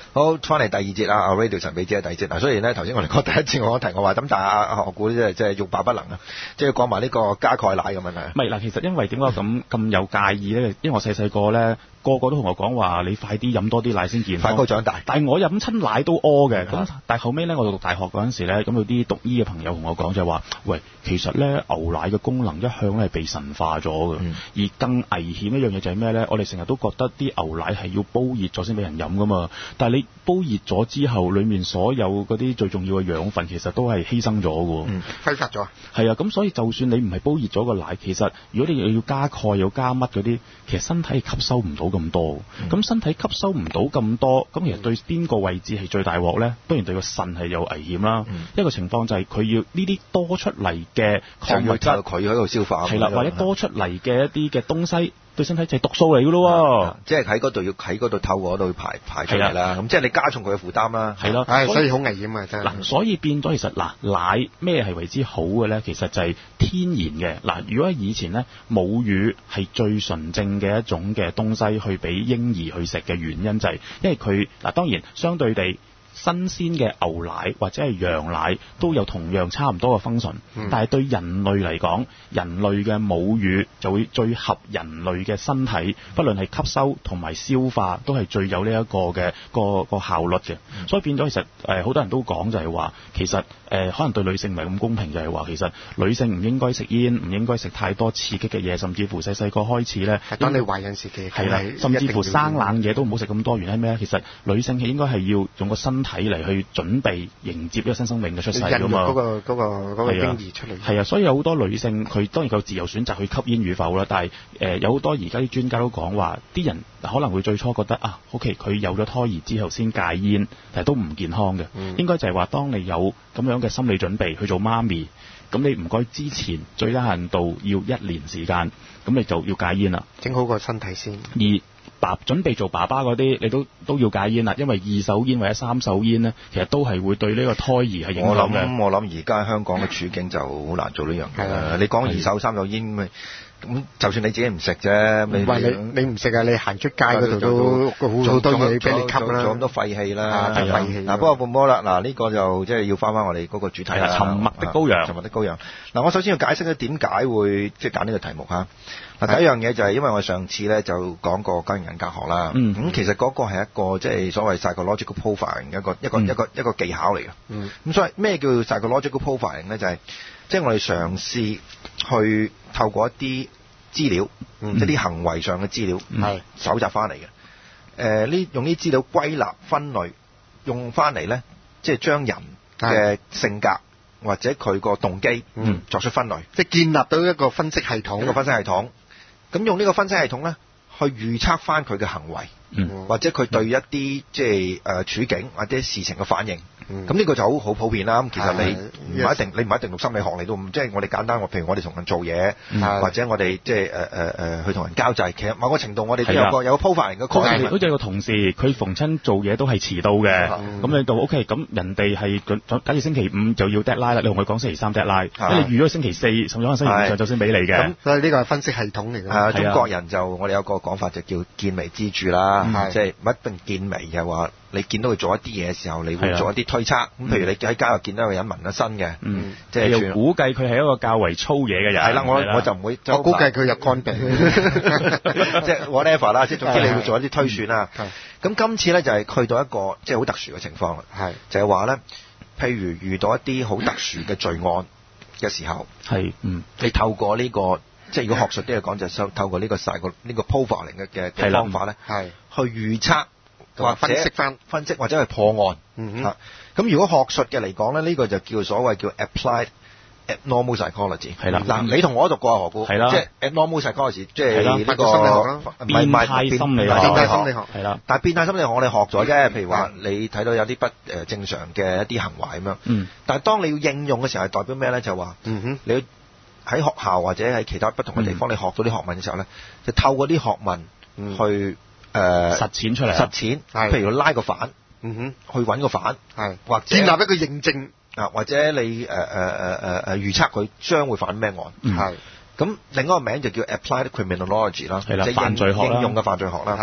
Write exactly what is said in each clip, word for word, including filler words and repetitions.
好，翻嚟第二節啦，阿 Radio 神秘之第二節。嗱，雖然咧頭先我哋講第一節我提我話，咁但係阿何故即係即係欲罷不能啊，即係講埋呢個加鈣奶嘅問題。 唔係嗱，其實因為點解咁咁有介意咧？因為我細細個咧。個個都同我講話，你快啲飲多啲奶先健康， 快高長大。 但係我飲親奶都屙嘅，咁但係後尾咧，我讀大學嗰陣時咧，咁有啲讀醫嘅朋友同我講就係話，喂，其實咧牛奶嘅功能一向咧係被神化咗嘅，嗯、而更危險一樣嘢就係咩咧？我哋成日都覺得啲牛奶係要煲熱咗先俾人飲噶嘛，但係你煲熱咗之後，裡面所有嗰啲最重要嘅養分其實都係犧牲咗嘅， 嗯，揮發咗。 係啊，咁所以就算你唔係煲熱咗個奶，其實如果你要加鈣要加乜嗰啲，其實身體係吸收唔到咁多，咁、嗯、身體吸收唔到咁多，咁其實對邊個位置係最大鑊咧？當然對個腎係有危險啦。嗯、一個情況就係佢要呢啲多出嚟嘅礦物質， 佢喺度消化， 係啦，或者多出嚟嘅一啲嘅東西，對身體就係毒素嚟嘅咯。 即係喺嗰度要喺嗰度透過嗰度排排出嚟啦。咁即係你加重佢嘅負擔啦。 係咯， 係所以好危險啊！真係嗱，所以變咗其實嗱，奶咩係為之好嘅咧？其實就係天然嘅。嗱，如果以前咧母乳係最純正嘅一種嘅東西去俾嬰兒去食嘅原因就係因為佢嗱，當然相對地。新鮮嘅牛奶或者係羊奶都有同樣差唔多嘅 function，嗯、但係對人類嚟講，人類嘅母乳就會最合人類嘅身體，不論係吸收同埋消化都係最有呢一個嘅個個效率嘅。嗯、所以變咗其實誒好、呃、多人都講就係話，其實誒、呃、可能對女性唔係咁公平，就係話其實女性唔應該食煙，唔應該食太多刺激嘅嘢，甚至乎細細個開始咧， 當你懷孕時期係啦，甚至乎生冷嘢都唔好食咁多。原因咩咧？其實女性係應該係要用個身體嚟去準備迎接一個新生命嘅出世㗎嘛， 嗰、嗰個嗰、嗰個嗰、嗰個嬰兒出嚟。 係啊，所以有好多女性佢當然有自由選擇去吸煙與否啦，但係誒、呃、有好多而家啲專家都講話，啲人可能會最初覺得啊 ，OK 佢有咗胎兒之後先戒煙，但係都唔健康嘅。嗯、應該就係話，當你有咁樣嘅心理準備去做媽咪，咁你唔該之前最低限度要一年時間，咁你就要戒煙啦， 整好個身體先。 而爸準備做爸爸嗰啲，你都都要戒煙啦，因為二手煙或者三手煙咧，其實都係會對呢個胎兒係影響嘅。我諗我諗而家香港嘅處境就好難做呢樣嘢啦。你講二手三手煙咪咁，就算你自己唔食啫， 你你唔食啊，你行出街嗰度都好多嘢俾你吸啦， 做咁多廢氣啦， 廢氣。 嗱，不過半波啦，嗱呢個就即係要翻翻我哋嗰個主題啦。 沉默的羔羊， 沉默的羔羊。嗱，我首先要解釋咧點解會即係揀呢個題目嚇。嗱，第一樣嘢就係因為我上次咧就講過家庭人格學啦，咁、嗯、其實嗰個係一個即係所謂 psychological profiling 一個一個、嗯、一個一個技巧嚟嘅。咁、嗯、所以咩叫 psychological profiling 咧？就係即係我哋嘗試去透過一啲資料，嗯、即係啲行為上嘅資料，係搜集翻嚟嘅。誒、呃，呢用啲資料歸納分類，用翻嚟咧，即係將人嘅性格或者佢個動機，嗯，作出分類， 即係建立到一個分析系統， 一個分析系統。咁用呢個分析系統咧，去預測翻佢嘅行為，嗯、或者佢對一啲即係誒處境或者事情嘅反應。咁呢、嗯、個就好好普遍啦。咁其實你唔一定，你唔一定讀心理學嚟到，即係我哋簡單，譬如我哋同人做嘢，嗯、或者我哋即係誒誒誒去同人交際，其實某個程度我哋都有個有個 profiling 嘅概念。 好似有個同事，佢逢親做嘢都係遲到嘅，咁、嗯、你到 OK，咁人哋係假如星期五就要 deadline 啦，你同佢講星期三 deadline，因為你預咗星期四，甚至可能星期五上晝先俾你嘅。咁所以呢個係分析系統嚟嘅。 係中國人就我哋有個講法就叫見微知著啦，即係唔一定見微嘅話。你見到佢做一啲嘢嘅時候，你會做一啲推測。咁、嗯、譬如你喺街度見到有個人紋咗身嘅，嗯、即係又估計佢係一個較為粗野嘅人。 係啦，我我就唔會， 我估計佢有肝病， 即係 whatever 啦。即係總之你會做一啲推算啦。咁今次咧就係、是、去到一個即係好特殊嘅情況啦。係就係話咧，譬如遇到一啲好特殊嘅罪案嘅時候，係嗯，你透過呢、這個即係如果學術啲嚟講，就係透過呢、這個細個呢個 profiling 嘅嘅方法咧，係去預測。或者分析翻分析或者係破案，嗯哼，咁、啊、如果學術嘅嚟講咧，呢、這個就叫所謂叫 applied abnormal psychology，係啦，嗱你同我都讀過何故？係啦，即係 abnormal psychology，即係呢個心理學啦， 變態心理學， 變態心理學係啦。 但係變態心理學我哋學咗啫，譬如話你睇到有啲不誒正常嘅一啲行為咁樣，嗯，但係當你要應用嘅時候係代表咩咧？就話，嗯哼，你喺學校或者喺其他不同嘅地方，嗯、你學到啲學問嘅時候咧，就透過啲學問去。嗯誒、呃、實踐出嚟，實踐，譬如拉個犯，嗯哼，去揾個犯，係或者建立一個認證啊，或者你誒誒誒誒誒預測佢將會犯咩案，係咁、嗯、另一個名就叫 applied criminology 啦，係啦，犯罪學啦，應用嘅犯罪學啦，係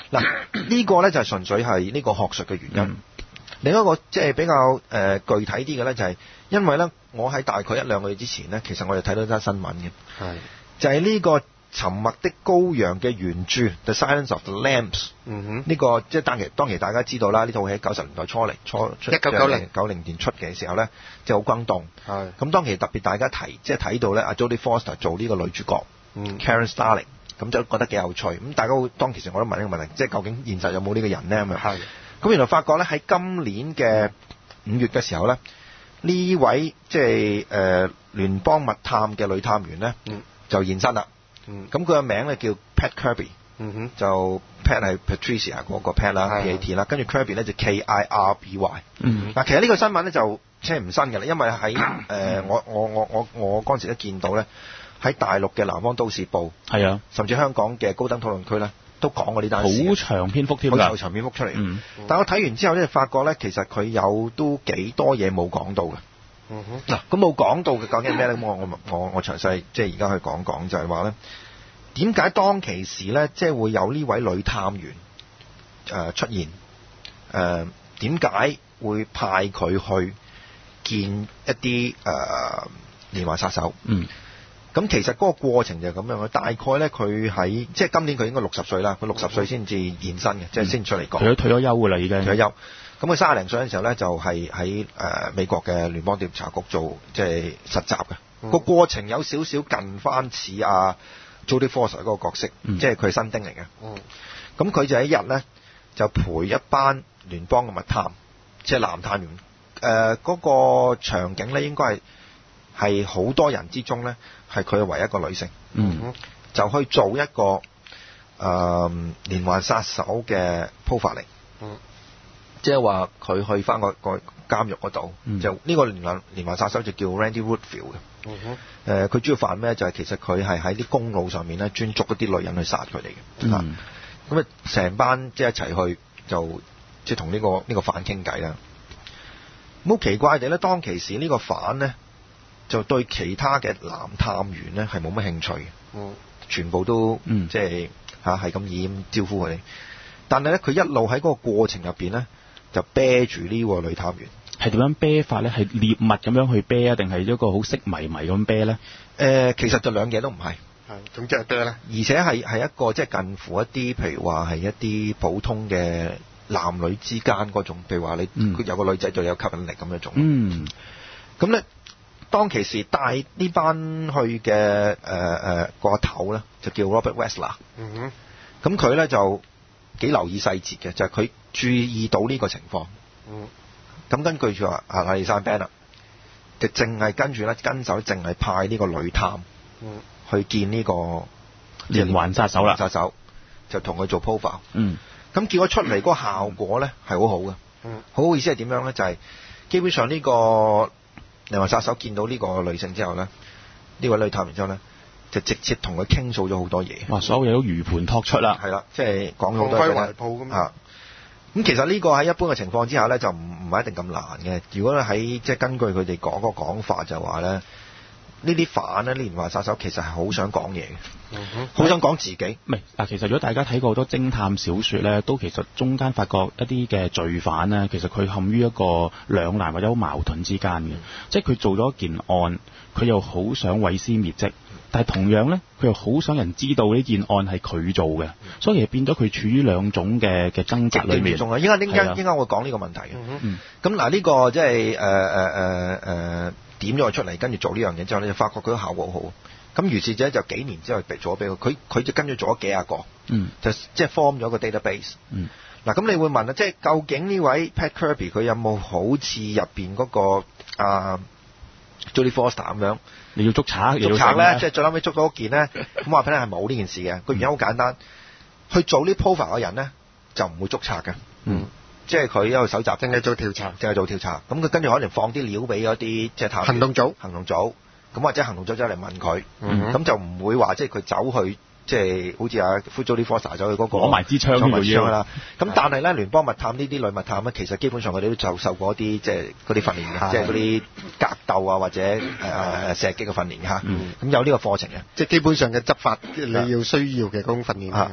嗱，呢個咧就係純粹係呢個學術嘅原因。 嗯、 另一個即係比較誒、呃、具體啲嘅咧，就係因為咧，我喺大概一兩個月之前咧，其實我哋睇到一單新聞嘅， 係就係呢個沉默的羔羊嘅原著《The Silence of the Lambs》。 嗯哼， 呢個即係當其當期大家知道啦，呢套戲喺九十年代初嚟，初一九九零九零年出嘅時候咧，即係好轟動。 係咁當期特別大家提即係睇到咧，阿 Jodie Foster 做呢個女主角、 嗯、 Karen Starling，咁就覺得幾有趣。咁大家會當其時我都問呢個問題，即係究竟現實有冇呢個人咧咁樣？ 係。 咁原來發覺咧喺今年嘅五月嘅時候咧，呢位即係誒聯邦密探嘅女探員咧， 嗯、 就現身啦。 嗯， 咁佢嘅名咧叫 Pat Kirby， 嗯哼， 就 Pat 係 Patricia 嗰個 Pat 啦 ，P A T 啦，跟住 Kirby 咧就 K I R B Y。 嗯， 嗱，其實呢個新聞咧就即係唔新嘅啦，因為喺誒、呃、我我我我我嗰陣時都見到咧，喺大陸嘅南方都市報， 係啊， 甚至香港嘅高登討論區咧都講過呢單事， 好長篇幅添㗎， 好長篇幅出嚟。 嗯， 但我睇完之後咧，發覺咧其實佢有都幾多嘢冇講到嘅。 嗯哼， 嗱，咁冇講到嘅究竟係咩咧？咁我我我我詳細即係而家去講講，就係話咧。點解當其時咧，即係會有呢位女探員誒、呃、出現？誒點解會派佢去見一啲誒、呃、連環殺手？ 嗯， 咁其實嗰個過程就係咁樣嘅。大概咧，佢喺即係今年佢應該六十歲啦，佢六十歲先至現身嘅，嗯、即係先出嚟講。 佢都退咗休㗎啦，已經退咗休。咁佢三十零歲嘅時候咧，就係喺誒美國嘅聯邦調查局做即係實習嘅。嗯、個過程有少少近翻似啊。Jodie Foster 嗰個角色， 嗯、 即係佢係新丁嚟嘅。 嗯， 咁佢就一日咧就陪一班聯邦嘅密探，即係男探員。誒、呃，嗰、那個場景咧應該係係好多人之中咧係佢唯一一個女性。 嗯， 就去做一個誒、呃、連環殺手嘅 profiling。 嗯， 即係話佢去翻個個監獄嗰度， 嗯、 就呢個連環連環殺手就叫 Randy Woodfield 嘅。 嗯哼， 誒佢、呃、主要犯咩？就係、是、其實佢係喺啲公路上面咧，專捉一啲女人去殺佢哋嘅。 嗯， 咁啊，成班即係一齊去，就即係同呢個呢、呢個犯傾偈啦。好奇怪地咧，當其時呢個犯咧，就對其他嘅男探員咧係冇乜興趣嘅。 嗯， 全部都、 嗯、 即係嚇係咁以咁招呼佢哋。但係咧，佢一路喺嗰個過程入邊咧，就啤住呢個女探員。 係點樣啤法咧？係獵物咁樣去啤啊，定係一個好色迷迷咁啤咧？誒、 呃，其實就兩嘢都唔係。 係，總之係啤咧。而且係係一個即係近乎一啲，譬如話係一啲普通嘅男女之間嗰種，譬如話你、嗯、有個女仔對你有吸引力咁一種。嗯。咁咧，當其時帶呢班去嘅誒誒個頭咧，就叫 Robert Wessler。嗯哼。咁佢咧就幾留意細節嘅，就係、是、佢注意到呢個情況。嗯。咁根據住話啊，亞歷山大啦，就淨係跟住咧跟手，淨係派呢個女探，嗯，去見呢個連環殺手啦， 殺手就同佢做 profile， 嗯，咁結果出嚟嗰個效果咧係好好嘅，嗯，好好意思係點樣咧？就係、是、基本上呢個連環殺手見到呢個女性之後咧，呢位女探完之後咧，就直接同佢傾訴咗好多嘢， 哇！所有嘢都如盤托出啦， 係啦，即係講咗好多嘢， 懷抱咁啊。咁其實呢個喺一般嘅情況之下咧，就唔唔係一定咁難嘅。如果喺即係根據佢哋講個講法就話咧，呢啲犯咧，連環殺手其實係好想講嘢嘅，好、嗯、哼想講自己。 唔係嗱，其實如果大家睇過好多偵探小說咧，都其實中間發覺一啲嘅罪犯咧，其實佢陷於一個兩難或者好矛盾之間嘅，嗯、即係佢做咗一件案，佢又好想毀屍滅跡。但係同樣咧，佢又好想人知道呢件案係佢做嘅，嗯、所以其實變咗佢處於兩種嘅嘅掙扎裏面。 應該應該應該會講呢個問題嘅。咁嗱呢個即係誒誒誒誒點咗佢出嚟，跟住做呢樣嘢之後咧，就發覺佢個效果好。咁於是者就幾年之後俾咗俾佢，佢佢就跟住做咗幾廿個，嗯、就即係 form 咗個 database。嗱、嗯，咁你會問啊，即係究竟呢位 Pat Kirby 佢有冇好似入邊嗰個啊 Jodie Foster 咁樣？ 你要捉賊， 捉賊咧，即係最後尾捉到一件咧，咁話俾你係冇呢件事嘅。個原因好簡單，去做呢 profile 嘅人咧就唔會捉賊嘅，嗯，即係佢一路搜集， 淨係做調查， 淨係做調查。咁佢跟住可能放啲料俾嗰啲即係探行動組， 行動組，咁或者行動組走嚟問佢，咁、 嗯、哼就唔會話即係佢走去。即係好似阿 Jodie Foster 走去嗰個攞埋支槍呢個嘢啦。 咁但係咧，聯邦密探呢啲女密探咧，其實基本上佢哋都就受過一啲即係嗰啲訓練嘅，即係嗰啲格鬥啊或者誒誒射擊嘅訓練嚇。咁有呢個課程嘅， 即係基本上嘅執法你要需要嘅嗰種訓練。 咁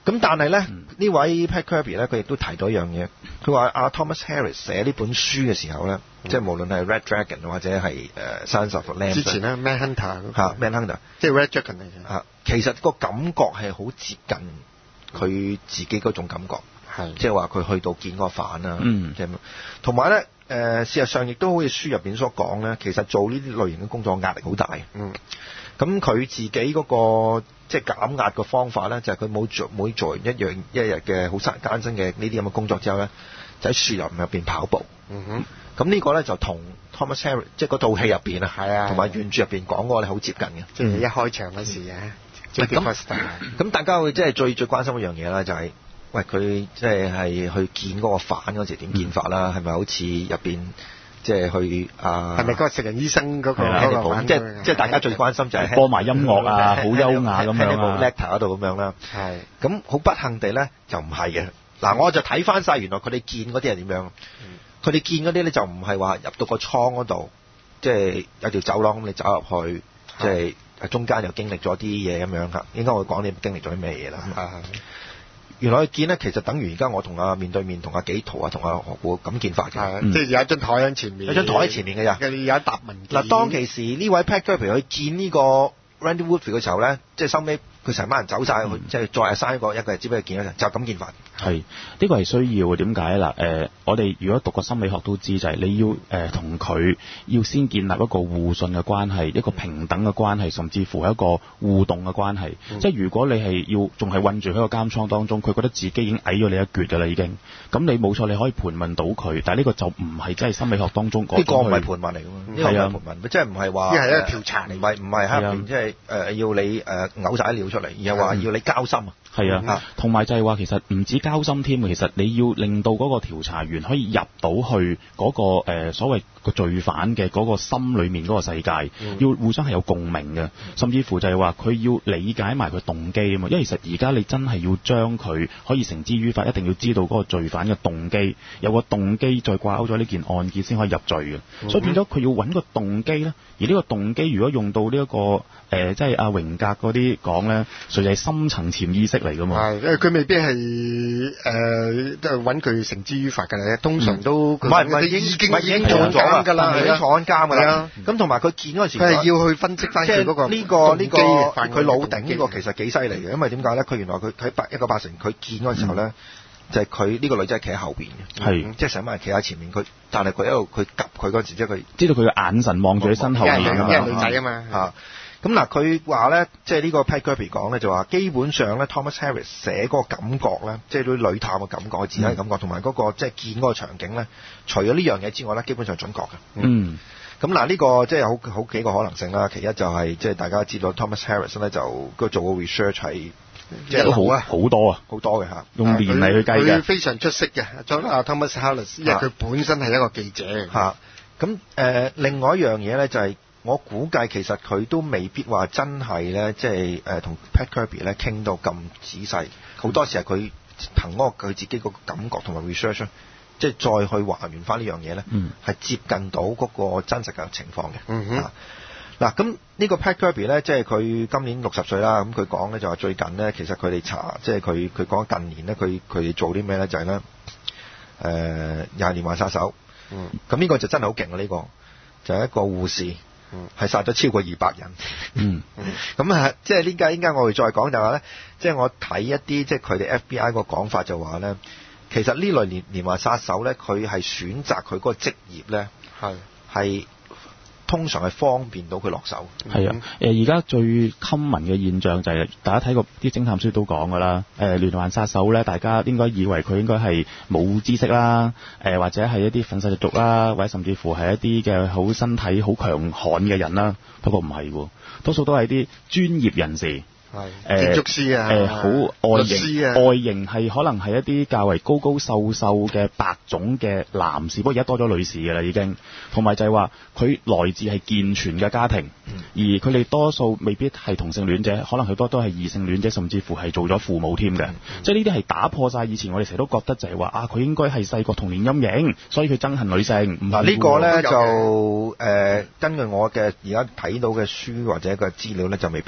咁但係咧，呢、 嗯、 位 Pat Kirby 咧，佢亦都提到一樣嘢，佢話阿 Thomas Harris 寫呢本書嘅時候咧，嗯、即係無論係 Red Dragon 或者係誒 Sons of Lambs 之前咧 Manhunter 嚇 Manhunter，即係 Red Dragon 嚟嘅嚇，其實個感覺係好接近佢自己嗰種感覺，係即係話佢去到見個犯啊， 嗯， 即係同埋咧誒，事實上亦都好似書入邊所講咧，其實做呢啲類型嘅工作壓力好大，嗯，咁佢自己嗰、個即係減壓嘅方法咧，就係佢冇做每做完一樣一日嘅好艱辛嘅呢啲咁嘅工作之後咧，就喺樹林入邊跑步。嗯哼，咁呢個咧就同 Thomas Harris 即係嗰套戲入邊啊，係啊，同埋原著入邊講嗰個咧好接近嘅。即係一開場嗰時啊，咁咁大家會即係最最關心一樣嘢啦，就係、是、喂佢即係係去見嗰個犯嗰時點見法啦？係咪、嗯、好似入邊？即係去啊！係咪嗰個食人醫生嗰、嗰個？嗰個即係即係大家最關心就係播埋音樂啊，好優雅咁樣啊 Lecter 嗰度咁樣啦。係咁好不幸地咧，就唔係嘅。嗱，我就睇翻晒原來佢哋見嗰啲係點樣。佢哋見嗰啲咧就唔係話入到個倉嗰度，即係有條走廊咁你走入去，即係中間又經歷咗啲嘢咁樣嚇。應該我講你經歷咗啲咩嘢啦？係。原來佢見咧，其實等於而家我同阿面對面同阿紀陶啊，同阿何故咁見法嘅， 嗯、即係有一張台喺前面， 有張台喺前面嘅咋，有一沓文件。嗱，當其時呢位 Pat Kirby 去見呢個 Randy Woodfield 嘅時候咧，即係收尾佢成班人走晒，嗯、即係再嘥一個一個日子俾佢見嗰陣，就咁見法。係呢、 呢個係需要嘅，點解嗱？誒、呃，我哋如果讀過心理學都知，就係、是、你要誒同佢要先建立一個互信嘅關係，一個平等嘅關係，甚至乎係一個互動嘅關係。嗯、即係如果你係要仲係韞住喺個監倉當中，佢覺得自己已經矮咗你一橛㗎啦，已經。咁你冇錯，你可以盤問到佢，但係呢個就唔係真係心理學當中講。呢個唔係盤問嚟㗎嘛？呢、呢個唔係盤問，即係唔係話。呢係一個調查嚟，唔係唔係喺入邊，即係誒要你誒嘔晒啲料出嚟，而係話要你交心啊。係啊，同埋、嗯、就係話其實唔止交心添，其實你要令到嗰個調查員可以入到去嗰、嗰個、呃、所謂個罪犯嘅嗰個心裏面嗰個世界，嗯、要互相係有共鳴嘅，甚至乎就係話佢要理解埋佢動機啊嘛。因為其實而家你真係要將佢可以繩之於法，一定要知道嗰個罪犯嘅動機，有個動機再掛鈎咗呢件案件先可以入罪嘅。嗯、所以變咗佢要揾個動機咧，而呢個動機如果用到呢、這、一個誒、呃，即係阿榮格嗰啲講咧，實際係深層潛意識嚟㗎嘛。係，因為佢未必係誒，都係揾佢繩之於法㗎啦。通常都唔係唔係已經已經坐咗㗎啦，已經坐緊監㗎啦。咁同埋佢見嗰陣時，佢係要去分析翻佢嗰個呢個呢個佢老頂呢個其實幾犀利嘅，因為點解咧？佢原來佢喺八一九八成佢見嗰陣時候咧，嗯、就係佢呢個女仔企喺後邊嘅，係、嗯、即係成班人企喺前面，佢但係佢一路佢及佢嗰陣時，即係佢知道佢嘅眼神望住喺身後面㗎嘛，女仔啊嘛嚇。咁嗱，佢話咧，即係呢個 Pat Kirby 講咧，就話基本上咧 Thomas Harris 寫嗰個感覺咧，即係啲女探嘅感覺、自己嘅感覺，同埋嗰個即係見嗰個場景咧，除咗呢樣嘢之外咧，基本上準確嘅。嗯。咁嗱，呢個即係好好幾個可能性啦。其一就係即係大家知道 Thomas Harris 咧，就佢做個 research 係即係好啊，好多啊，好多嘅嚇，用年嚟去計嘅。佢非常出色嘅，做阿 Thomas Harris，因為佢本身係一個記者嚇。咁誒、呃，另外一樣嘢咧就係、是。我估計其實佢都未必話真係咧，即係誒同 Pat Kirby 咧傾到咁仔細。好多時係佢憑嗰個佢自己個感覺同埋 research，即係再去還原翻呢樣嘢咧，係、嗯、接近到嗰個真實嘅情況嘅。嗯哼。嗱，咁呢個 Pat Kirby 咧，即係佢今年六十歲啦。咁佢講咧就話最近咧，其實佢哋查，即係佢佢講近年咧，佢佢哋做啲咩咧，就係咧誒廿連環殺手。嗯。咁呢個就真係好勁啊！呢、呢個就係、是、一個護士。嗯，係殺咗超過二百人。嗯嗯，咁啊，即係呢家依家我哋再講就話咧，即係我睇一啲即係佢哋 F B I 個講法就話咧，其實呢類連連環殺手咧，佢係選擇佢嗰個職業咧，係係通常係方便到佢落手。係啊，誒而家最 common 嘅現象就係、是、大家睇過啲偵探書都講㗎啦。誒、呃、連環殺手咧，大家應該以為佢應該係冇知識啦，誒、呃、或者係一啲憤世嫉俗啦，或者甚至乎係一啲嘅好身體好強悍嘅人啦。不過唔係喎，多數都係啲專業人士。係建築師啊，誒好、呃、外形，啊、外形係可能係一啲較為高高瘦瘦嘅白種嘅男士，不過而家多咗女士嘅啦已經。同埋就係話佢來自係健全嘅家庭，嗯、而佢哋多數未必係同性戀者，可能佢多都係異性戀者，甚至乎係做咗父母添嘅。嗯、即係呢啲係打破晒以前我哋成日都覺得就係話啊，佢應該係細個童年陰影，所以佢憎恨女性。嗱呢個咧就誒、呃，根據我嘅而家睇到嘅書或者個資料咧，就未必係。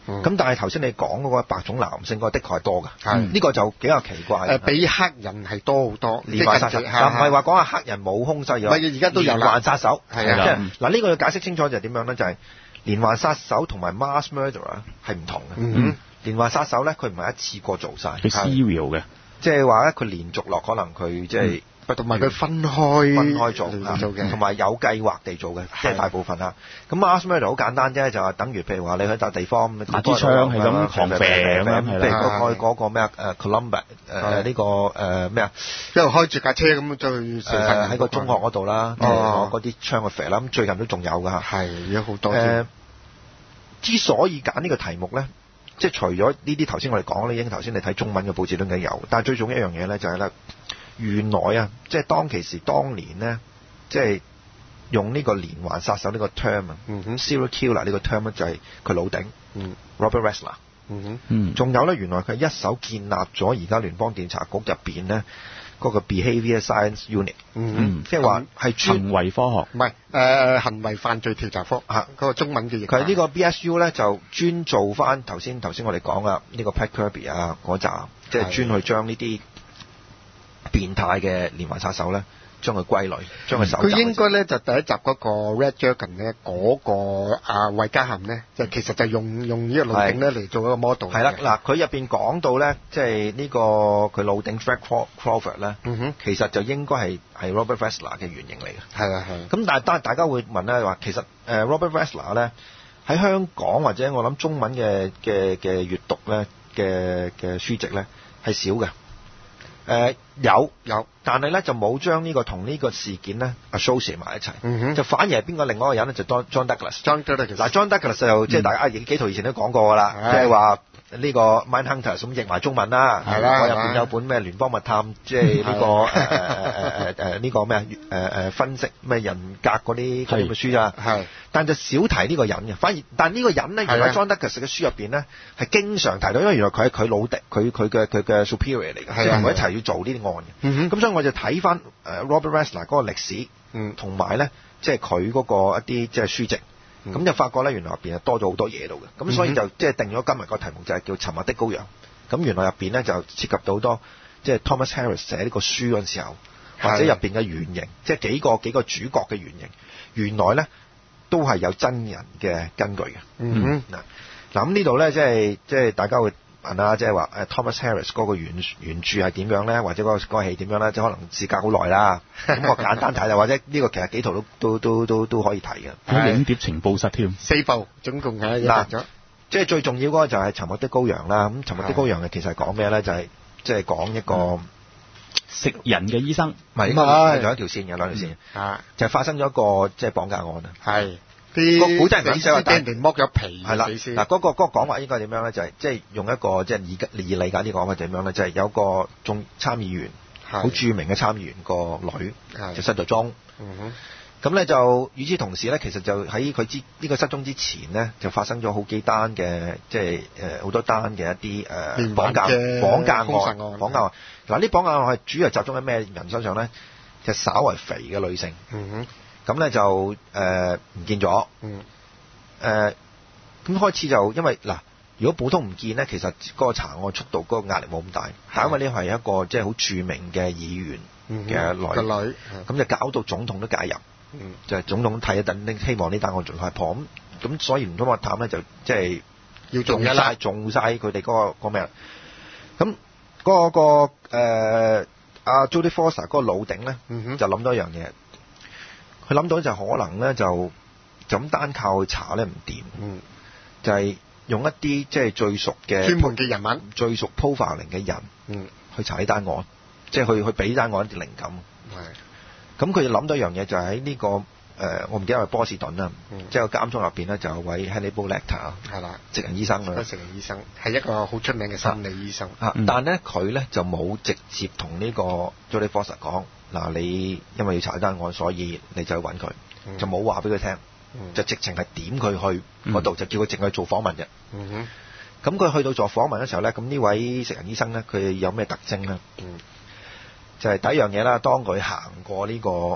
咁、嗯、但係頭先你講嗰個白種男性嗰個的確係多㗎，呢、 嗯、 個就比較奇怪。誒、 呃，比黑人係多好多。 連環殺手，嗱唔係話講下黑人冇兇手，而係而家都有連環殺手。 係啊， 嗱呢、這個要解釋清楚就係點樣咧？就係、是、連環殺手同埋 mass murderer 係唔同嘅。 嗯， 連環殺手咧，佢唔係一次過做晒， 佢 serial 嘅， 即係話咧佢連續落，可能佢即係。嗯同埋佢分開分開做嘅， 同埋有計劃地做嘅，即係大部分啦。咁 mass murder 好簡單啫，就係等於譬如話你去笪地方， 拿支槍係咁狂射咁樣， 譬如嗰個嗰個咩啊誒 Columbus 誒呢個誒咩啊， 一路開住架車咁就去射殺喺個中學嗰度啦，攞嗰啲槍去射啦。咁最近都仲有㗎嚇。 係而家好多。 誒，之所以揀呢個題目咧，即係除咗呢啲頭先我哋講咧，已經頭先你睇中文嘅報紙都已經有，但係最重要一樣嘢咧就係咧。原來啊，即係當其時當年咧，即係用呢個連環殺手呢個 term 啊、嗯、serial killer 呢個 term 咧就係佢老頂、嗯、Robert Ressler。嗯哼，仲有咧，原來佢一手建立咗而家聯邦調查局入邊咧嗰個 behavior science unit。嗯，即係話係行為科學， 唔係誒行為犯罪調查科嚇，嗰、那個中文嘅譯。 佢呢個 B S U 咧就專做翻頭先頭先我哋講啊呢個 Pat Kirby 啊嗰扎，即係專去將呢啲變態嘅連環殺手咧，將佢歸類，將佢搜集。佢應該咧就第一集嗰個 Red Dragon 咧，嗰個啊韋家涵咧，就其實就用用呢個老頂咧嚟做一個 model。 係啦，嗱佢入邊講到咧，即係呢個佢老頂 Fred Crawford 咧，嗯哼，其實就應該係係 Robert Ressler 嘅原型嚟嘅。係啊係。咁但係大大家會問咧話，其實誒 Robert Ressler 咧喺香港或者我諗中文嘅嘅嘅閱讀咧嘅嘅書籍咧係少嘅。誒、呃、有有，但係咧就冇將呢個同呢個事件咧 associate 埋一齊、嗯，就反而係邊個另外一個人咧就 John Douglas。John Douglas 嗱 John Douglas 就即係大家幾套以前都講過㗎啦，即係話呢個 Mindhunter 咁譯埋中文啦，係啦，我入邊有本咩聯邦密探，即係呢個誒誒誒誒呢個咩啊誒誒分析咩人格嗰啲嗰啲嘅書啊，係，但就少提呢個人嘅，反而但呢個人咧，原來 John Douglas 嘅書入邊咧係經常提到，因為原來佢係佢老弟，佢佢嘅佢嘅 superior 嚟嘅，即係同佢一齊要做呢啲案嘅，咁、嗯、所以我就睇翻誒 Robert Ressler 嗰個歷史，同埋咧即係佢嗰個一啲即係書籍。咁、嗯、就發覺咧，原來入邊係多咗好多嘢到嘅，咁、嗯、所以就即係定咗今日個題目就係叫《沉默的羔羊》。咁原來入邊咧就涉及到好多，即係 Thomas Harris 寫呢個書嗰陣時候，或者入邊嘅原型，即係幾個幾個主角嘅原型，原來咧都係有真人嘅根據嘅。嗯嗱嗱咁呢度咧，即係即係大家會問下，即係話誒 Thomas Harris 嗰個原原著係點樣咧，或者嗰、嗰個嗰、嗰個戲點樣咧？即係可能時間好耐啦。咁我簡單睇啦，或者呢個其實幾套都都都都都可以睇嘅。 影碟情報室添， 四部總共係嗱，即係最重要嗰個就係《沉默的羔羊》啦。咁《沉默的羔羊》嘅其實係講咩咧？就係即係講一個、嗯、 食人嘅醫生， 唔係係有一條線嘅兩條線，嗯、就係、發生咗一個即係綁架案啊。係。個古仔人講寫俾人哋剝咗皮， 係啦。嗱，嗰、嗰個嗰、嗰個講法應該點樣咧？就係即係用一個即係以以理解啲講法點樣咧？就係、係、有個眾參議員，好著名嘅參議員個女就失咗蹤。嗯咁咧就與此同時咧，其實就喺佢之呢個失蹤之前咧，就發生咗好幾單嘅即係誒好多單嘅一啲誒、呃、綁架綁架案綁架案。嗱，呢綁架案係主要集中喺咩人身上咧？就係、稍為肥嘅女性。嗯哼。咁咧就誒唔、呃、見咗，嗯，誒、呃、咁開始就因為嗱，如果普通唔見咧，其實嗰個查案速度嗰個壓力冇咁大，但因為呢係一個即係好著名嘅議員嘅女，個、嗯、女，咁就搞到總統都介入，嗯，就係、是、總統睇一等，希望呢單案盡快破，咁咁所以唔通話探咧就即係要中晒中晒佢哋嗰個個咩？咁嗰、那個誒阿 Jodie Foster 嗰個老頂咧、嗯，就諗到一樣嘢。佢諗到就可能咧就就咁單靠去查咧唔掂，嗯，就係、是、用一啲即係最熟嘅專門嘅人物，最熟 profiling 嘅人，嗯，去查呢單案，即係去去俾單案一啲靈感。係，咁佢就諗到一樣嘢就係喺呢個誒、呃，我唔記得係波士頓啦，嗯、即係個監倉入邊咧就有位 Hannibal Lecter，係啦，食人醫生啦， 食人醫生係一個好出名嘅心理醫生。 啊，嗯、但係咧佢咧就冇直接同呢個 Jodie Foster 講。嗱，你因為要查單案，所以你就去揾佢、嗯，就冇話俾佢聽，就直情係點佢去嗰度、嗯，就叫佢淨去做訪問啫。咁、嗯、佢去到做訪問嘅時候咧，咁呢位食人醫生咧，佢有咩特徵咧、嗯？就係、是、第一樣嘢啦，當佢行過呢個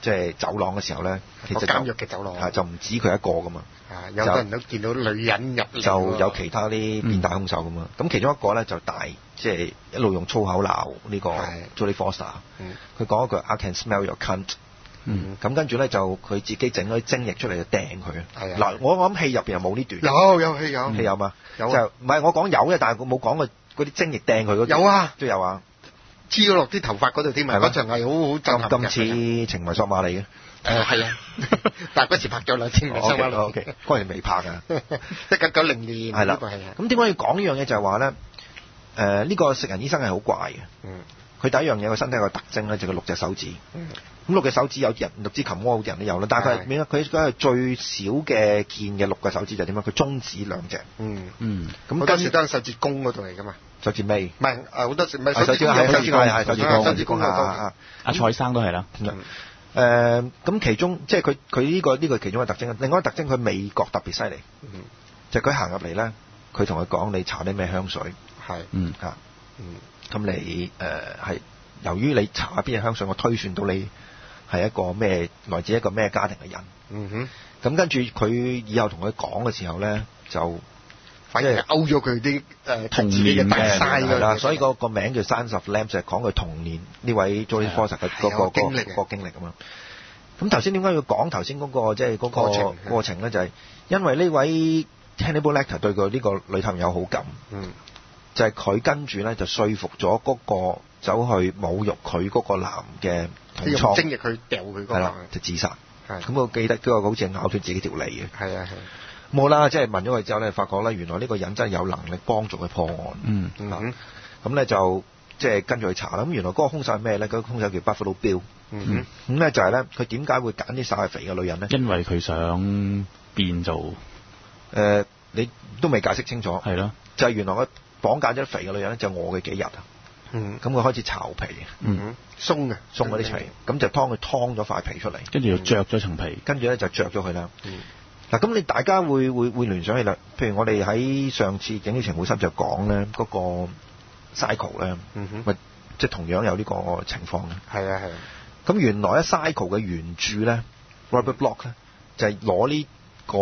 即係走廊嘅時候咧，其實監獄嘅走廊係就唔止佢一個噶嘛。 啊，有好多人都見到女人入嚟， 就有其他啲變態兇手噶嘛。咁、嗯、其中一個咧就大，即、就、係、是、一路用粗口鬧呢個 Jodie Foster。佢講一句 I can smell your cunt。嗯，咁跟住咧就佢自己整咗啲精液出嚟就掟佢。嗱，我我諗戲入邊又冇呢段。 有有戲有。 戲有嘛？ 有。 就唔係我講有嘅，但係佢冇講過嗰啲精液掟佢嗰。 有啊， 都有啊。 黐咗落啲頭髮嗰度添啊！嗰場係好好震撼嘅。 咁似情迷索馬嚟嘅。 誒係啊，但係嗰時拍咗兩千零收翻落。 O K， 嗰時未拍㗎。 一九九零年。 係啦。咁點解要講呢樣嘢？就係話咧，誒、呃、呢、呢個食人醫生係好怪嘅。嗯。佢第一樣嘢，個身體有個特徵咧，就係佢六隻手指。嗯。咁六隻手指有啲人六支琴魔，好多人都有啦。但係佢係佢佢係最少嘅見嘅六個手指就係點樣？佢中指兩隻。嗯嗯。咁好多時都係手指公嗰度嚟㗎嘛。 手指尾。唔係誒， 好多時唔係手指係手指係係手指公。手指公啊！ 阿蔡生都係啦。 誒、嗯，咁、呃、其中即係佢佢呢個呢、呢個其中嘅特徵。另外一個特徵，佢味覺特別犀利。嗯。就係佢行入嚟咧，佢同佢講：你搽啲咩香水？係。嗯。嚇。嗯。咁你誒係、呃、由於你搽邊隻香水，我推算到你係一個咩來自一個咩家庭嘅人。嗯哼。咁跟住佢以後同佢講嘅時候咧，就反而勾咗佢啲誒童年嘅係啦，所以個個名叫 Sons of Lamb 就係講佢童年呢位 Jodie Foster 嘅嗰個經歷個經歷咁樣。咁頭先點解要講頭先嗰個即係嗰個過程咧？就係因為呢位 Hannibal Lecter 對佢呢個女探員有好感。嗯。就係、是、佢跟住咧就說服咗嗰個走去侮辱佢嗰個男嘅同窗， 用精液去掉佢嗰個， 就自殺。咁我記得嗰個好似咬斷自己條脷嘅。 係啊係。 冇啦，即係問咗佢之後咧，發覺咧原來呢個人真係有能力幫助佢破案。嗯嗯。咁咧就即係跟住去查啦。咁原來嗰個兇手係咩咧？嗰、嗰個兇手叫 Buffalo Bill。嗯。咁咧就係咧，佢點解會揀啲稍為肥嘅女人咧？ 因為佢想變做誒、 呃，你都未解釋清楚。 係咯。 就係、是、原來佢綁架咗肥嘅女人咧，就餓佢幾日啊。嗯。咁佢開始巢皮。嗯。鬆嘅，鬆嗰啲皮，咁就劏佢劏咗塊皮出嚟， 跟住就著咗層皮， 跟住咧就著咗佢啦。嗱、嗯，咁你大家會會會聯想起啦，譬如我哋喺上次警匪情報室就講咧，嗰、那個 Psycho 咧，咪、嗯、即係同樣有呢個情況嘅。係啊係啊。咁原來咧 Psycho 嘅原著咧 Robert Bloch 咧，就係攞呢個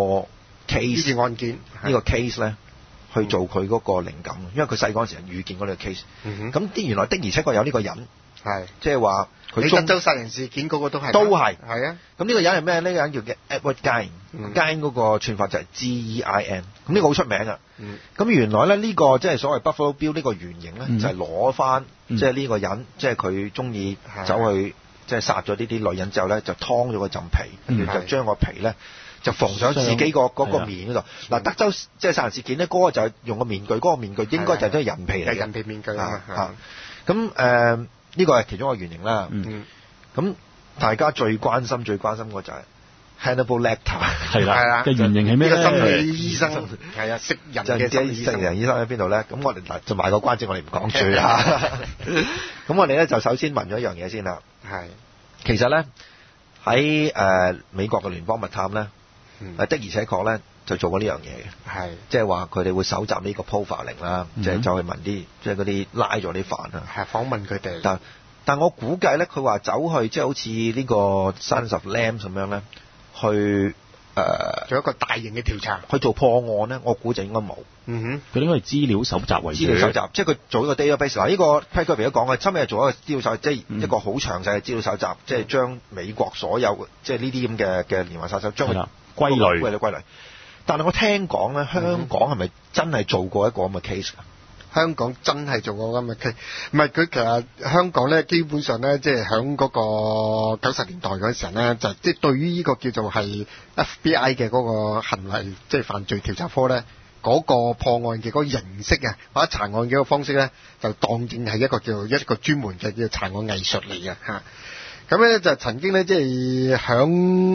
case 呢案件呢個 case 咧去做佢嗰個靈感，因為佢細嗰陣時遇見過呢個 case。咁、嗯、啲原來的而且確有呢個人。係，即係話佢德州殺人事件嗰個都係， 都係， 係啊。 咁呢個人係咩？呢、呢個人叫嘅 Edward Gein，Gein 嗰個串法就係 G E I N。咁呢個好出名啊。咁、嗯、原來咧呢、呢個即係所謂 Buffalo Bill 呢個原型咧、嗯，就係攞翻即係呢個人，即係佢中意走去即係殺咗呢啲女人之後咧，就劏咗個浸皮，跟住就將個皮咧就縫上自己個嗰個面嗰度。嗱，德州即係殺人事件咧，嗰、嗰個就係用個面具，嗰、嗰個面具應該就係人皮嚟嘅， 人皮面具啊。 咁誒。呢個係其中一個原型啦。嗯。咁大家最關心、最關心嘅就係 Hannibal Lecter。係啦。嘅原型係咩咧？ 心理醫生。係啊，識人嘅心理醫生。 識人醫生喺邊度咧？咁我哋嗱就賣個關子，我哋唔講住啦。咁我哋咧就首先問咗一樣嘢先啦。係。其實咧喺誒美國嘅聯邦密探咧，嗯、的而且確咧就做過呢樣嘢嘅。係。即係話佢哋會搜集呢個 profiling 啦，即係走去問啲即係嗰啲拉咗啲犯啊。 係訪問佢哋。 但但我估計咧，佢話走去即係好似呢個 Sons of Lamb 咁樣咧，去誒、呃、 做一個大型嘅調查， 去做破案咧，我估就應該冇。 嗯哼，佢應該係資料搜集為主。 資料搜集，即係佢做一個 database。嗱，呢個 Peter 都講嘅，差唔多係做一個資料搜集，即、嗯、係一個好詳細嘅資料搜集，嗯、即係將美國所有即係呢啲咁嘅嘅連環殺手將佢歸類歸類歸類。但係我聽講咧，香港係咪真係做過一個咁嘅 case？ 香港真係做過咁嘅 case，唔係佢其實香港咧，基本上咧，即係響嗰個九十年代嗰陣時咧，就即係對於呢個叫做係 F B I 嘅嗰個行為，即係犯罪調查科咧，嗰個破案嘅嗰個形式啊，或者查案嘅一個方式咧，就當正係一個叫一個專門嘅叫查案藝術嚟嘅嚇。咁咧就曾經咧，即係響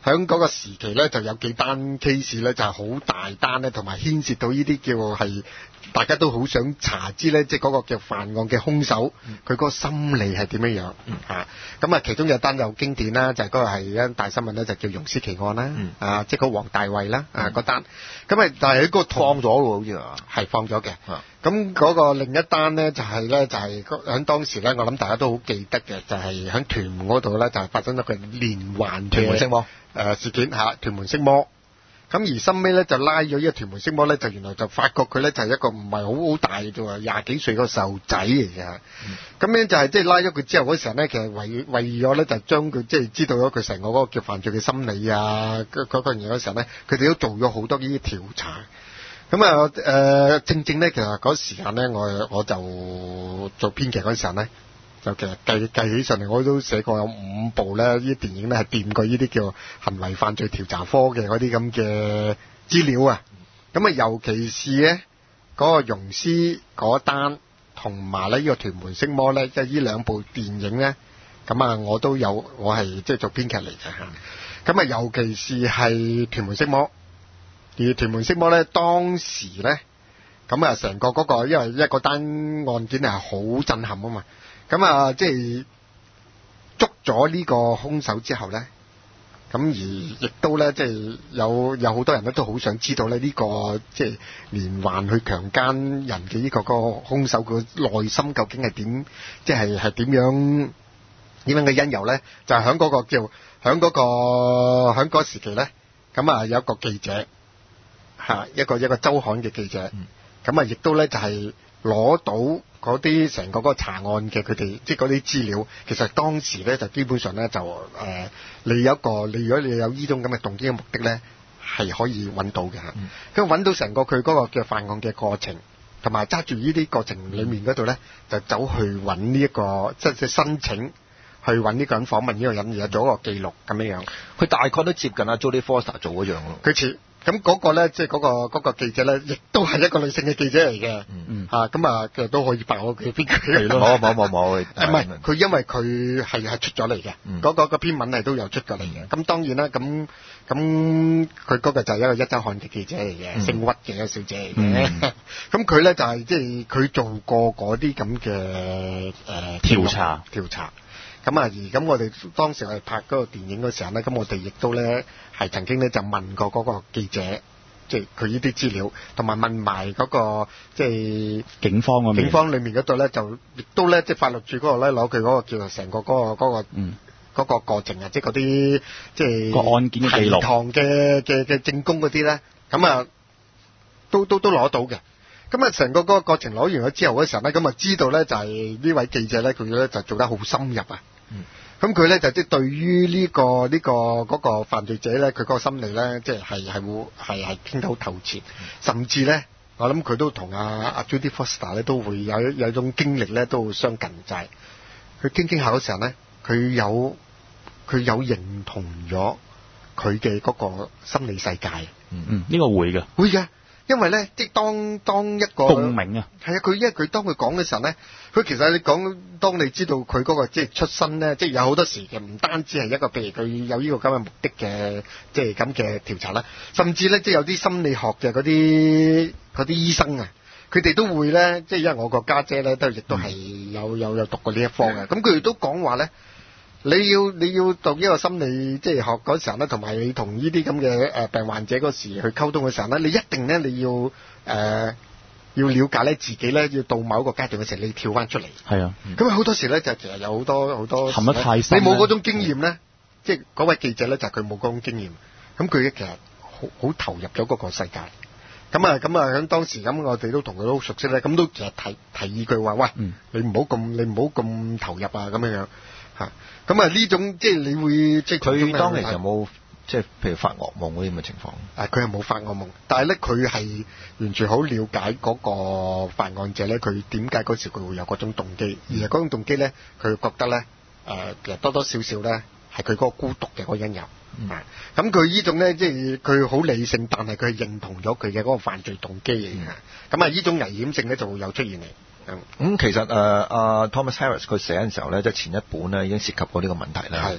喺嗰個時期咧就有幾單 case 咧就係好大單咧，同埋牽涉到呢啲叫係大家都好想查知咧，即係嗰個叫犯案嘅兇手佢嗰個心理係點樣樣啊？咁啊，其中有單有經典啦，就係嗰個係一大新聞咧，就叫溶屍奇案啦，啊，即係個黃大衛啦，啊嗰單，咁啊，但係喺嗰個放咗喎，好似啊， 係放咗嘅。咁嗰個另一單咧就係咧就係喺當時咧，我諗大家都好記得嘅，就係喺屯門嗰度咧就係發生咗個連環屯門色魔誒事件嚇，屯門色魔。咁而深尾咧就拉咗呢個屯門色魔咧，就原來就發覺佢咧就係一個唔係好好大嘅啫，廿幾歲個細路仔嚟嘅。咁樣就係即係拉咗佢之後嗰時候咧，其實為為咗咧就將佢即係知道咗佢成個嗰個叫犯罪嘅心理啊，嗰嗰樣嘢嗰時候咧，佢哋都做咗好多呢啲調查。咁啊誒，正正咧其實嗰時間咧，我我就做編劇嗰時候咧。就其實計計起上嚟，我都寫過有五部咧，呢啲電影咧係掂過呢啲叫行為犯罪調查科嘅嗰啲咁嘅資料啊。咁啊，尤其是咧嗰個溶屍嗰單，同埋咧呢個屯門色魔咧，即係呢兩部電影咧，咁啊我都有，我係即係做編劇嚟嘅嚇。咁啊，尤其是係屯門色魔，而屯門色魔咧當時咧，咁啊成個嗰個因為一個單案件係好震撼啊嘛。咁啊，即係捉咗呢個兇手之後咧，咁而亦都咧，即係有有好多人咧都好想知道咧呢個即係連環去強姦人嘅呢個個兇手個內心究竟係點，即係係點樣點樣嘅因由咧？就係喺嗰個叫喺嗰個喺嗰個時期咧，咁啊有一個記者嚇一個一個週刊嘅記者，咁啊亦都咧就係攞到嗰啲成個嗰個查案嘅佢哋，即係嗰啲資料，其實當時咧就基本上咧就誒、呃，你有一個你如果你有呢種咁嘅動機嘅目的咧，係可以揾到嘅嚇。咁揾、嗯、到成個佢嗰個叫犯案嘅過程，同埋揸住呢啲過程裡面嗰度咧，就走去揾呢一個即係申請去揾呢個人訪問呢個人，而家做一個記錄咁樣樣。 佢大概都接近阿 Jodie Foster 做嗰樣咯。 佢似。咁嗰個咧，即係嗰個嗰個記者咧，亦都係一個女性嘅記者嚟嘅。嗯嚇，咁啊，其實都可以爆我佢邊句係咯。冇冇冇冇，唔係佢因為佢係係出咗嚟嘅，嗰個個篇文係都有出咗嚟嘅。咁當然啦，咁咁佢嗰個就係一個一週刊嘅記者嚟嘅，姓屈嘅一個小姐嚟嘅。咁佢咧就係即係佢做過嗰啲咁嘅誒調查調查。咁啊，而咁我哋當時我哋拍嗰個電影嗰時候咧，咁我哋亦都咧係曾經咧就問過嗰個記者，即係佢呢啲資料，同埋問埋嗰個即係警方嗰邊， 警方裡面嗰度咧就亦都咧即係法律處嗰度咧攞佢嗰個叫做成個嗰個嗰個嗯嗰個過程啊，即係嗰啲即係個案件嘅記錄、提堂嘅嘅嘅證供嗰啲咧，咁啊都都都攞到嘅。咁啊，成個嗰個過程攞完咗之後嗰時候咧，咁啊知道咧就係呢位記者咧，佢咧就做得好深入啊。咁佢咧就即係對於呢個呢個嗰個犯罪者咧，佢嗰個心理咧，即係係係會係係傾得好透徹，甚至咧，我諗佢都同阿阿 Jodie Foster 咧都會有有一種經歷咧，都會相近就係佢傾傾下嗰時候咧，佢有佢有認同咗佢嘅嗰個心理世界。 嗯嗯，呢個會嘅， 會嘅。因為咧，即係當當一個共鳴啊， 係啊，佢因為佢當佢講嘅時候咧，佢其實你講，當你知道佢嗰個即係出身咧，即係有好多時嘅唔單止係一個，譬如佢有呢個咁嘅目的嘅，即係咁嘅調查啦，甚至咧即係有啲心理學嘅嗰啲嗰啲醫生啊，佢哋都會咧，即係因為我個家姐咧都亦都係有有有讀過呢一科嘅，咁佢哋都講話咧。你要你要讀呢個心理即係學嗰時候咧，同埋你同呢啲咁嘅誒病患者嗰時去溝通嘅時候咧，你一定咧你要誒、呃、要了解咧自己咧，要到某一個階段嘅時候，你跳翻出嚟。係啊，咁好、嗯、多時咧就其實有好多好多含得太深， 你冇嗰種經驗咧，嗯、即係嗰位記者咧就係佢冇嗰種經驗，咁佢其實好好投入咗嗰個世界。咁啊咁啊喺當時咁，我哋都同佢都好熟悉咧，咁都其實提提議佢話：喂，嗯、你唔好咁你唔好咁投入啊咁樣樣。嚇，咁啊呢種即係你會即係佢當其時有冇即係譬如發噩夢嗰啲咁嘅情況？ 啊，佢係冇發噩夢，但係咧佢係完全好了解嗰個犯案者咧，佢點解嗰時佢會有嗰種動機，而係嗰種動機咧，佢覺得咧誒、呃、其實多多少少咧係佢嗰個孤獨嘅嗰個因由。嗯、啊，咁佢呢種咧即係佢好理性，但係佢係認同咗佢嘅嗰個犯罪動機嚟嘅。咁啊呢種危險性咧就會有出現嚟。咁、嗯、 其實誒阿、呃、Thomas Harris 佢寫嘅時候咧，即係前一本咧已經涉及過呢個問題啦。係，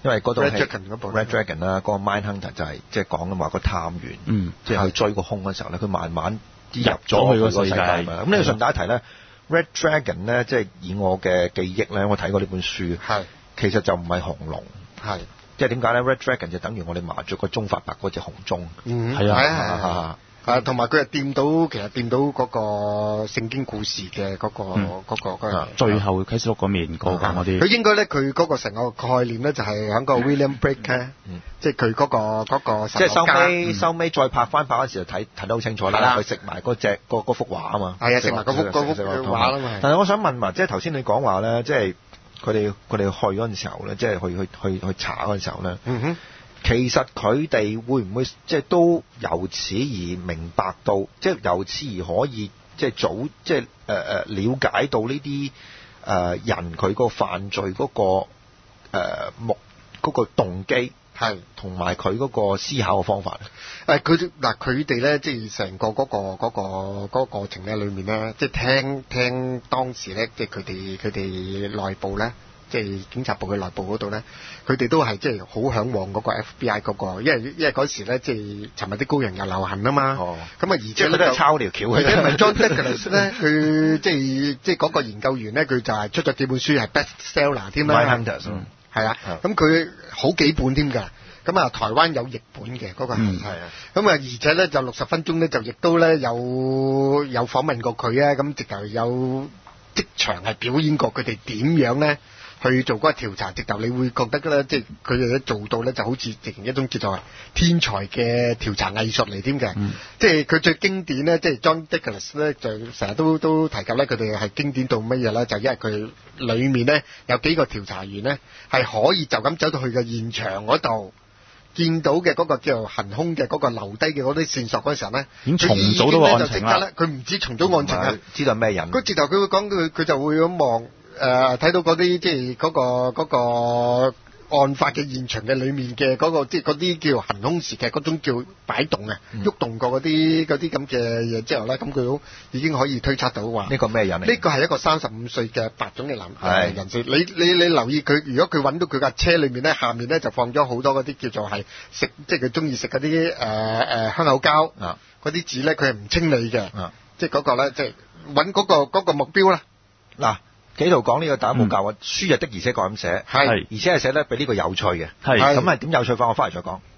因為嗰度 Red 係 Dragon 嗰部 Red Dragon 啦，嗰個 Mindhunter 就係即係講緊話個探員， 嗯， 即係去追個兇嘅時候咧，佢慢慢入咗咗去個世界。 咁呢個順帶一提咧 ，Red Dragon 咧，即係以我嘅記憶咧，我睇過呢本書， 係其實就唔係紅龍， 係即係點解咧 ？Red Dragon 就等於我哋麻雀個中發白嗰隻紅鐘， 嗯係啊係啊係啊。啊，同埋佢係掂到，其實掂到嗰個聖經故事嘅嗰、嗰個嗰、 嗯嗰個嗰、 啊、最後啟示錄嗰面嗰個嗰啲， 佢應該咧，佢嗰個成個概念咧就係喺個 William Blake 咧、嗯，即係佢嗰個嗰、嗰個即係收尾收尾再拍翻拍嗰時就睇睇得好清楚啦，佢食埋嗰隻嗰幅畫啊嘛， 係啊，食埋嗰幅嗰幅畫啊嘛。 但係我想問埋，即係頭先你講話咧，即係佢哋佢哋去嗰陣時候咧，即係去去去去查嗰陣時候咧。 嗯哼。 其實佢哋會唔會即係都由此而明白到，即係由此而可以即係早即係誒誒了解到呢啲誒人佢個犯罪嗰、嗰個誒、呃、目嗰、嗰個動機係同埋佢嗰個思考嘅方法咧？ 誒佢嗱佢哋咧，即係成個嗰、嗰個嗰、嗰個嗰、嗰個過程咧，裡面咧，即係聽聽當時咧，即係佢哋佢哋內部咧。即係警察部嘅內部嗰度咧，佢哋都係即係好向往嗰個 F B I 嗰、嗰個，因為因為嗰時咧即係尋日啲高人又流行啊嘛，咁、哦、啊而且咧都係抄條橋嘅， 因為 John Douglas 咧，佢即係即係嗰個研究員咧，佢就係出咗幾本書係 best seller 添啦， Mindhunters 係啊，咁佢好幾本添㗎，咁啊台灣有譯本嘅嗰、嗰個係，係啊，咁啊而且咧就六十分鐘咧就亦都咧有有訪問過佢啊，咁直頭有即場係表演過佢哋點樣咧。去做嗰個調查，直頭你會覺得咧，即係佢哋做到咧，就好似直情一種叫做天才嘅調查藝術嚟添嘅。嗯、即係佢最經典咧，即係 John Douglas 咧，就成日都都提及咧，佢哋係經典到乜嘢咧？就因為佢裡面咧有幾個調查員咧，係可以就咁走到去嘅現場嗰度，見到嘅嗰個叫做行兇嘅嗰個留低嘅嗰啲線索嗰陣時候咧， 已經重組到個案情啦。 佢唔知重組案情啊， 知道咩人？ 佢直頭佢會講佢佢就會咁望。誒、呃、睇到嗰啲即係嗰、嗰個嗰、嗰個案發嘅現場嘅裏面嘅嗰、嗰個即係嗰啲叫行兇時嘅嗰種叫擺動啊，喐、嗯、動過嗰啲嗰啲咁嘅嘢之後咧，咁佢都已經可以推測到話呢個咩人嚟？ 呢個係一個三十五歲嘅白種嘅男、呃、人士。你你你留意佢，如果佢揾到佢架車裏面咧，下面咧就放咗好多嗰啲叫做係食，即係佢中意食嗰啲誒誒香口膠啊，嗰啲紙咧佢係唔清理嘅、啊，即係嗰個咧即係揾嗰個嗰、嗰個目標啦。嗱。 紀陶講呢個大家冇教啊，書就的而且確咁寫，係，而且係寫得比呢個有趣嘅，係，咁係點有趣法？我翻嚟再講。